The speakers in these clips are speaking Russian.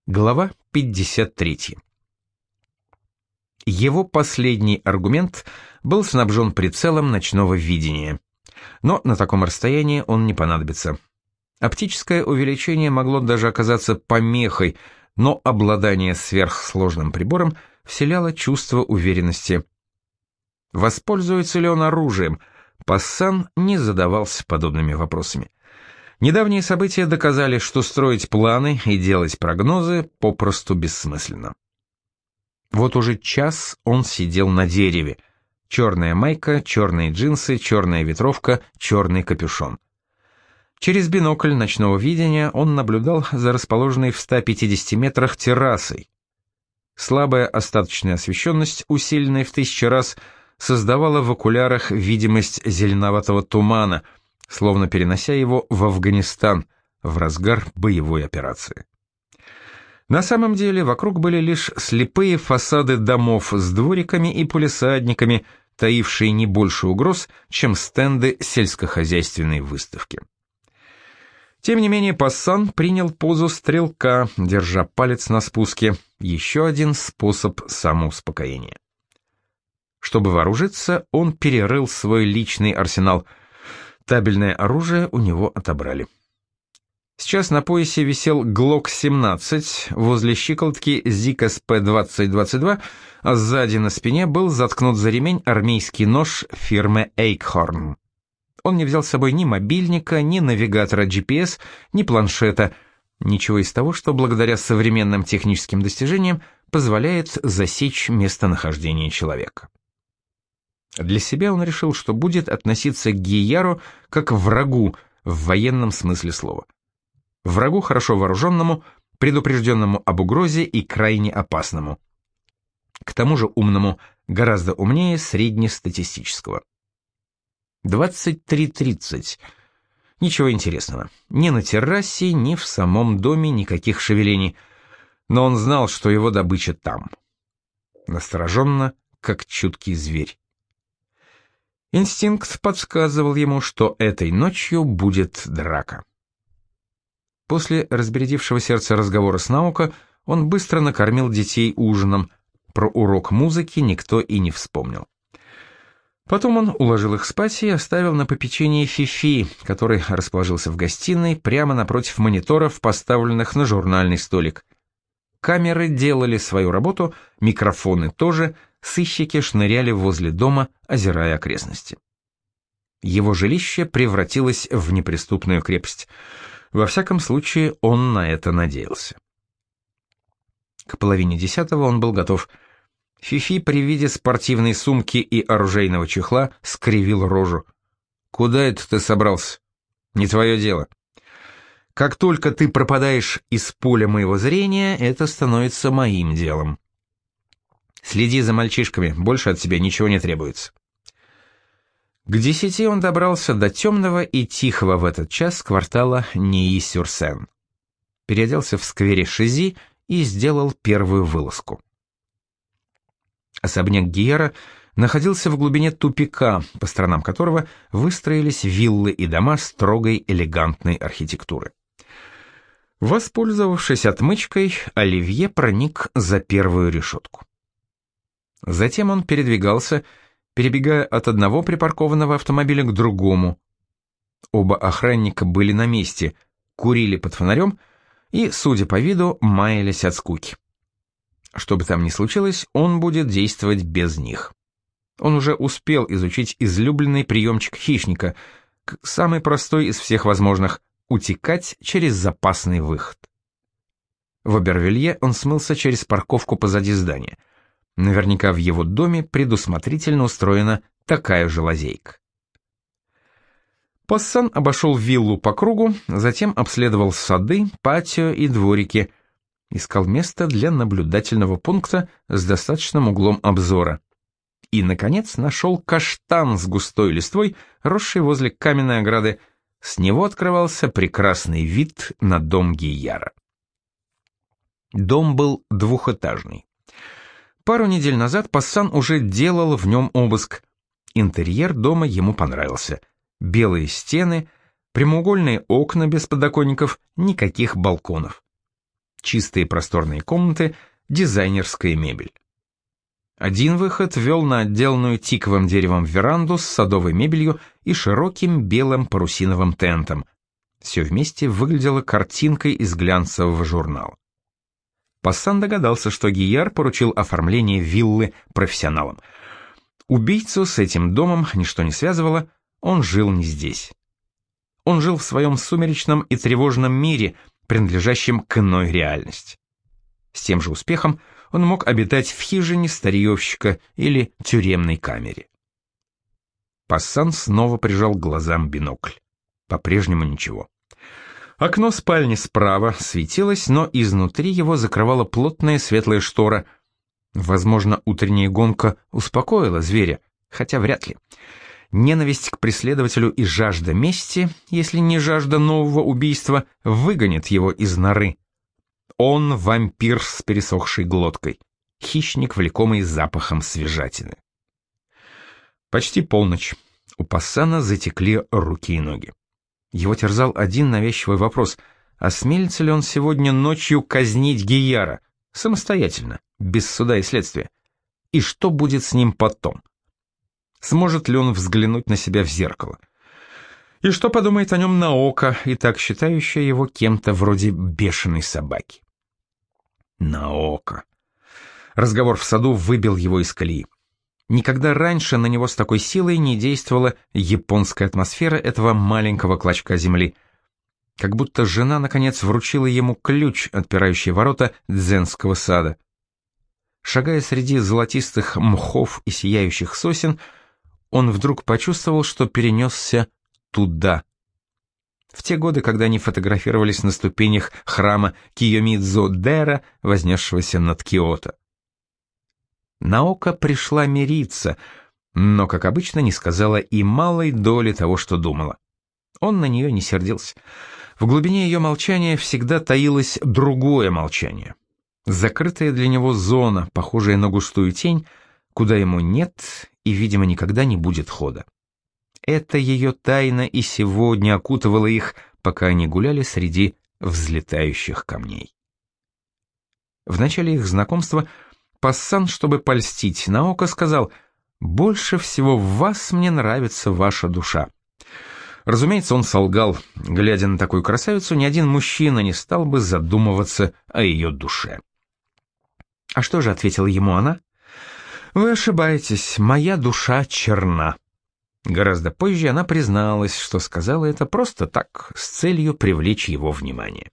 Глава 53. Его последний аргумент был снабжен прицелом ночного видения. Но на таком расстоянии он не понадобится. Оптическое увеличение могло даже оказаться помехой, но обладание сверхсложным прибором вселяло чувство уверенности. Воспользуется ли он оружием? Пассан не задавался подобными вопросами. Недавние события доказали, что строить планы и делать прогнозы попросту бессмысленно. Вот уже час он сидел на дереве. Черная майка, черные джинсы, черная ветровка, черный капюшон. Через бинокль ночного видения он наблюдал за расположенной в 150 метрах террасой. Слабая остаточная освещенность, усиленная в 1000 раз, создавала в окулярах видимость зеленоватого тумана, словно перенося его в Афганистан в разгар боевой операции. На самом деле вокруг были лишь слепые фасады домов с двориками и палисадниками, таившие не больше угроз, чем стенды сельскохозяйственной выставки. Тем не менее Пассан принял позу стрелка, держа палец на спуске, еще один способ самоуспокоения. Чтобы вооружиться, он перерыл свой личный арсенал. Табельное оружие у него отобрали. Сейчас на поясе висел Глок-17, возле щиколотки Зикас П-2022, а сзади на спине был заткнут за ремень армейский нож фирмы Eichhorn. Он не взял с собой ни мобильника, ни навигатора GPS, ни планшета, ничего из того, что благодаря современным техническим достижениям позволяет засечь местонахождение человека. Для себя он решил, что будет относиться к Гияру как к врагу в военном смысле слова. Врагу хорошо вооруженному, предупрежденному об угрозе и крайне опасному. К тому же умному, гораздо умнее среднестатистического. 23:30. Ничего интересного. Ни на террасе, ни в самом доме никаких шевелений. Но он знал, что его добыча там. Настороженно, как чуткий зверь. Инстинкт подсказывал ему, что этой ночью будет драка. После разбередившего сердце разговора с Наока он быстро накормил детей ужином. Про урок музыки никто и не вспомнил. Потом он уложил их спать и оставил на попечении Фифи, который расположился в гостиной прямо напротив мониторов, поставленных на журнальный столик. Камеры делали свою работу, микрофоны тоже, сыщики шныряли возле дома, озирая окрестности. Его жилище превратилось в неприступную крепость. Во всяком случае, он на это надеялся. К 9:30 он был готов. Фифи при виде спортивной сумки и оружейного чехла скривил рожу. «Куда это ты собрался? Не твое дело. Как только ты пропадаешь из поля моего зрения, это становится моим делом. Следи за мальчишками, больше от тебя ничего не требуется». К 10 он добрался до темного и тихого в этот час квартала Нии-Сюр-Сен. Переоделся в сквере Шизи и сделал первую вылазку. Особняк Гиера находился в глубине тупика, по сторонам которого выстроились виллы и дома строгой элегантной архитектуры. Воспользовавшись отмычкой, Оливье проник за первую решетку. Затем он передвигался, перебегая от одного припаркованного автомобиля к другому. Оба охранника были на месте, курили под фонарем и, судя по виду, маялись от скуки. Что бы там ни случилось, он будет действовать без них. Он уже успел изучить излюбленный приемчик хищника, самый простой из всех возможных — утекать через запасный выход. В Обервилье он смылся через парковку позади здания. Наверняка в его доме предусмотрительно устроена такая же лазейка. Пассан обошел виллу по кругу, затем обследовал сады, патио и дворики, искал место для наблюдательного пункта с достаточным углом обзора. И, наконец, нашел каштан с густой листвой, росший возле каменной ограды. С него открывался прекрасный вид на дом Гияра. Дом был двухэтажный. Пару недель назад Пассан уже делал в нем обыск. Интерьер дома ему понравился. Белые стены, прямоугольные окна без подоконников, никаких балконов. чистые просторные комнаты, дизайнерская мебель. Один выход вел на отделанную тиковым деревом веранду с садовой мебелью и широким белым парусиновым тентом. Все вместе выглядело картинкой из глянцевого журнала. Пассан догадался, что Гийяр поручил оформление виллы профессионалам. Убийцу с этим домом ничто не связывало, он жил не здесь. Он жил в своем сумеречном и тревожном мире, принадлежащем к иной реальности. С тем же успехом он мог обитать в хижине старьевщика или тюремной камере. Пассан снова прижал к глазам бинокль. По-прежнему ничего. Окно спальни справа светилось, но изнутри его закрывала плотная светлая штора. Возможно, утренняя гонка успокоила зверя, хотя вряд ли. Ненависть к преследователю и жажда мести, если не жажда нового убийства, выгонит его из норы. Он вампир с пересохшей глоткой, хищник, влекомый запахом свежатины. Почти полночь. У Пассана затекли руки и ноги. Его терзал один навязчивый вопрос: осмелится ли он сегодня ночью казнить Гийяра, самостоятельно, без суда и следствия? И что будет с ним потом? Сможет ли он взглянуть на себя в зеркало? И что подумает о нем Наока, и так считающая его кем-то вроде бешеной собаки? Наока. Разговор в саду выбил его из колеи. Никогда раньше на него с такой силой не действовала японская атмосфера этого маленького клочка земли. Как будто жена, наконец, вручила ему ключ, отпирающий ворота дзенского сада. Шагая среди золотистых мхов и сияющих сосен, он вдруг почувствовал, что перенесся туда. В те годы, когда они фотографировались на ступенях храма Кийомидзо-дэра, вознесшегося над Киото. Наока пришла мириться, но, как обычно, не сказала и малой доли того, что думала. Он на нее не сердился. В глубине ее молчания всегда таилось другое молчание. Закрытая для него зона, похожая на густую тень, куда ему нет и, видимо, никогда не будет хода. Это ее тайна и сегодня окутывала их, пока они гуляли среди взлетающих камней. В начале их знакомства Пассан, чтобы польстить Наока, сказал: «Больше всего в вас мне нравится ваша душа». Разумеется, он солгал. Глядя на такую красавицу, ни один мужчина не стал бы задумываться о ее душе. А что же ответила ему она? «Вы ошибаетесь, моя душа черна». Гораздо позже она призналась, что сказала это просто так, с целью привлечь его внимание.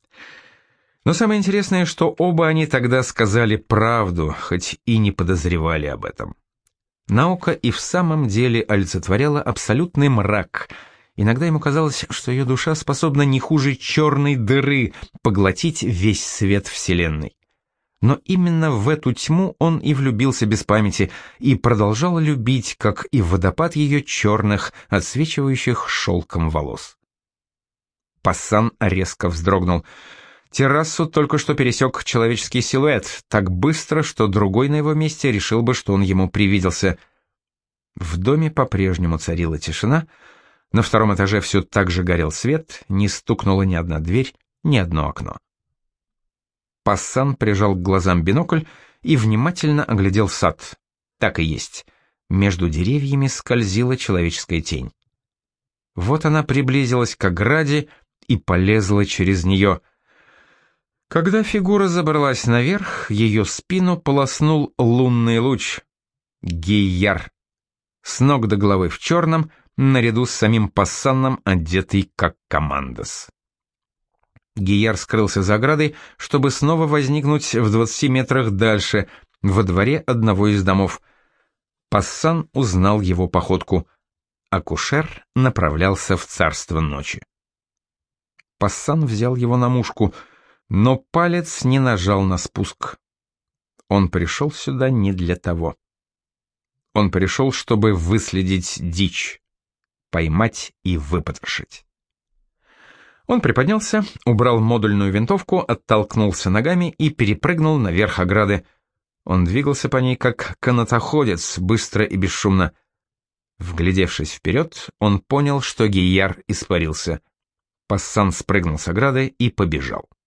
Но самое интересное, что оба они тогда сказали правду, хоть и не подозревали об этом. Наока и в самом деле олицетворяла абсолютный мрак. Иногда ему казалось, что ее душа способна не хуже черной дыры поглотить весь свет Вселенной. Но именно в эту тьму он и влюбился без памяти и продолжал любить, как и водопад ее черных, отсвечивающих шелком волос. Пассан резко вздрогнул. Террасу только что пересек человеческий силуэт, так быстро, что другой на его месте решил бы, что он ему привиделся. В доме по-прежнему царила тишина, на втором этаже все так же горел свет, не стукнула ни одна дверь, ни одно окно. Пассан прижал к глазам бинокль и внимательно оглядел сад. Так и есть. Между деревьями скользила человеческая тень. Вот она приблизилась к ограде и полезла через нее. Когда фигура забралась наверх, ее спину полоснул лунный луч. Гийяр. С ног до головы в черном, наряду с самим Пассаном, одетый как командос. Гийяр скрылся за оградой, чтобы снова возникнуть в 20 метрах дальше, во дворе одного из домов. Пассан узнал его походку. Акушер направлялся в царство ночи. Пассан взял его на мушку, но палец не нажал на спуск. Он пришел сюда не для того. Он пришел, чтобы выследить дичь, поймать и выпотрошить. Он приподнялся, убрал модульную винтовку, оттолкнулся ногами и перепрыгнул наверх ограды. Он двигался по ней как канатоходец, быстро и бесшумно. Вглядевшись вперед, он понял, что Гийяр испарился. Пассан спрыгнул с ограды и побежал.